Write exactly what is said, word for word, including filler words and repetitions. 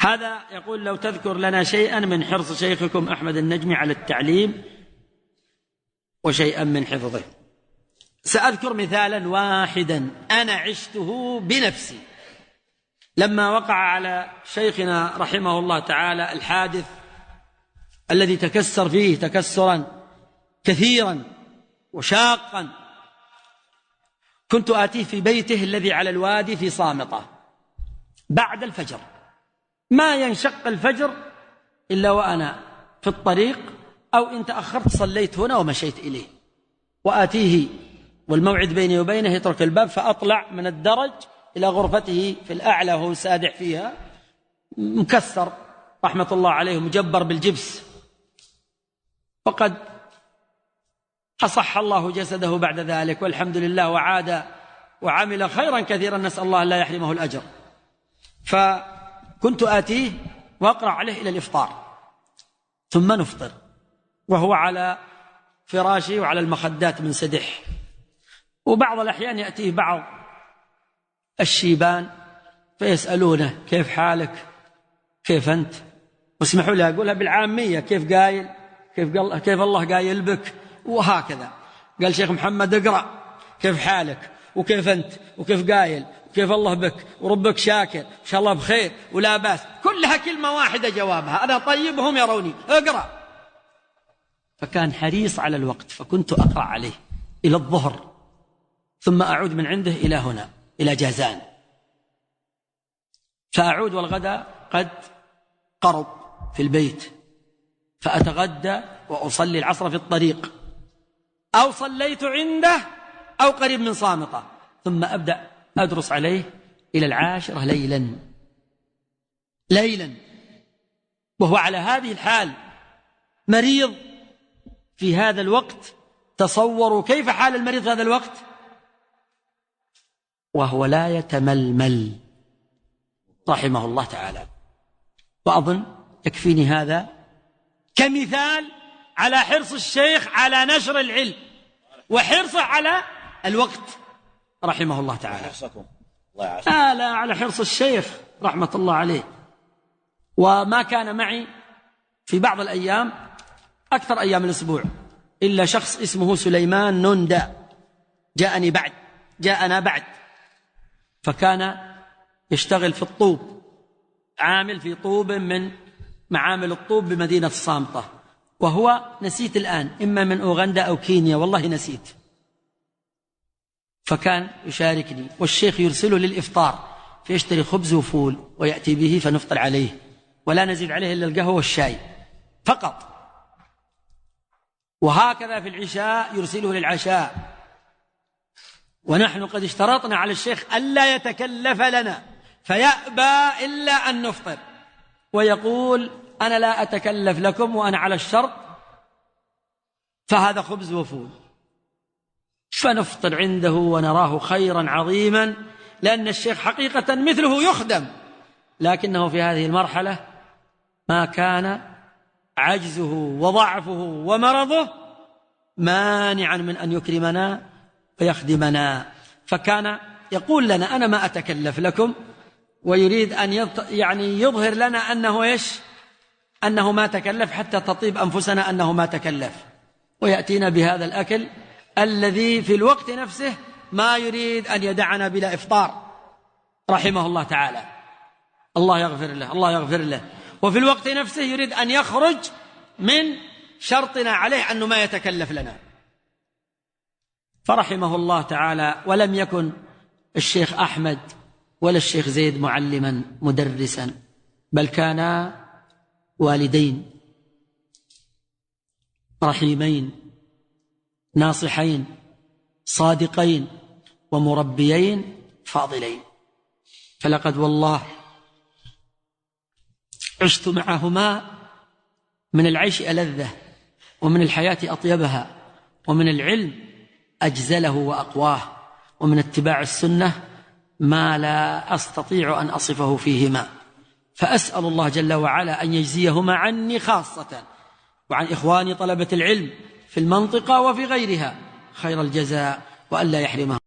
هذا يقول: لو تذكر لنا شيئا من حرص شيخكم أحمد النجمي على التعليم وشيئا من حفظه. سأذكر مثالا واحدا أنا عشته بنفسي لما وقع على شيخنا رحمه الله تعالى الحادث الذي تكسر فيه تكسرا كثيرا وشاقا. كنت آتيه في بيته الذي على الوادي في صامطة بعد الفجر، ما ينشق الفجر إلا وأنا في الطريق، أو إن تأخرت صليت هنا ومشيت إليه، وآتيه والموعد بيني وبينه يترك الباب، فأطلع من الدرج إلى غرفته في الأعلى وهو سادح فيها مكسر رحمة الله عليه مجبر بالجبس، وقد أصح الله جسده بعد ذلك والحمد لله، وعاد وعمل خيرا كثيرا، نسأل الله لا يحرمه الأجر. فكنت آتيه وأقرأ عليه إلى الإفطار، ثم نفطر وهو على فراشه وعلى المخدات من سدح. وبعض الأحيان يأتيه بعض الشيبان فيسألونه: كيف حالك؟ كيف أنت؟ واسمحوا لي أقولها بالعامية: كيف قايل؟ كيف, قال كيف الله قايل بك؟ وهكذا. قال شيخ محمد: اقرأ كيف حالك وكيف أنت وكيف قايل وكيف الله بك وربك شاكر إن شاء الله بخير ولا بأس، كلها كلمة واحدة جوابها: أنا طيب وهم يروني، اقرأ. فكان حريص على الوقت، فكنت أقرأ عليه إلى الظهر، ثم أعود من عنده إلى هنا إلى جازان، فأعود والغداء قد قرب في البيت، فأتغدى وأصلي العصر في الطريق، أو صليت عنده أو قريب من صامطة، ثم أبدأ أدرس عليه إلى العاشرة ليلا ليلا وهو على هذه الحال مريض في هذا الوقت. تصوروا كيف حال المريض في هذا الوقت وهو لا يتململ رحمه الله تعالى. وأظن يكفيني هذا كمثال على حرص الشيخ على نشر العلم وحرصه على الوقت رحمه الله تعالى. آه لا، على حرص الشيخ رحمة الله عليه. وما كان معي في بعض الأيام أكثر أيام الأسبوع إلا شخص اسمه سليمان نوندا جاءني بعد جاءنا بعد فكان يشتغل في الطوب، عامل في طوب من معامل الطوب بمدينة الصامتة، وهو نسيت الآن إما من أوغندا أو كينيا، والله نسيت. فكان يشاركني، والشيخ يرسله للإفطار فيشتري خبز وفول ويأتي به فنفطر عليه، ولا نزيد عليه إلا القهوة والشاي فقط. وهكذا في العشاء يرسله للعشاء، ونحن قد اشترطنا على الشيخ ألا يتكلف لنا فيأبى إلا أن نفطر، ويقول: أنا لا أتكلف لكم وأنا على الشرط، فهذا خبز وفول. فنفطر عنده ونراه خيرا عظيما، لأن الشيخ حقيقة مثله يخدم، لكنه في هذه المرحلة ما كان عجزه وضعفه ومرضه مانعا من أن يكرمنا ويخدمنا. فكان يقول لنا: أنا ما أتكلف لكم، ويريد أن يعني يظهر لنا أنه إيش؟ أنه ما تكلف، حتى تطيب أنفسنا أنه ما تكلف، ويأتينا بهذا الأكل الذي في الوقت نفسه ما يريد أن يدعنا بلا إفطار رحمه الله تعالى. الله يغفر له الله يغفر له. وفي الوقت نفسه يريد أن يخرج من شرطنا عليه أنه ما يتكلف لنا، فرحمه الله تعالى. ولم يكن الشيخ أحمد ولا الشيخ زيد معلما مدرسا، بل كانا والدين رحيمين ناصحين صادقين ومربيين فاضلين. فلقد والله عشت معهما من العيش ألذه، ومن الحياة أطيبها، ومن العلم أجزله وأقواه، ومن اتباع السنة ما لا أستطيع أن أصفه فيهما. فأسأل الله جل وعلا أن يجزيهما عني خاصة، وعن إخواني طلبة العلم في المنطقة وفي غيرها خير الجزاء، وأن لا يحرمهم.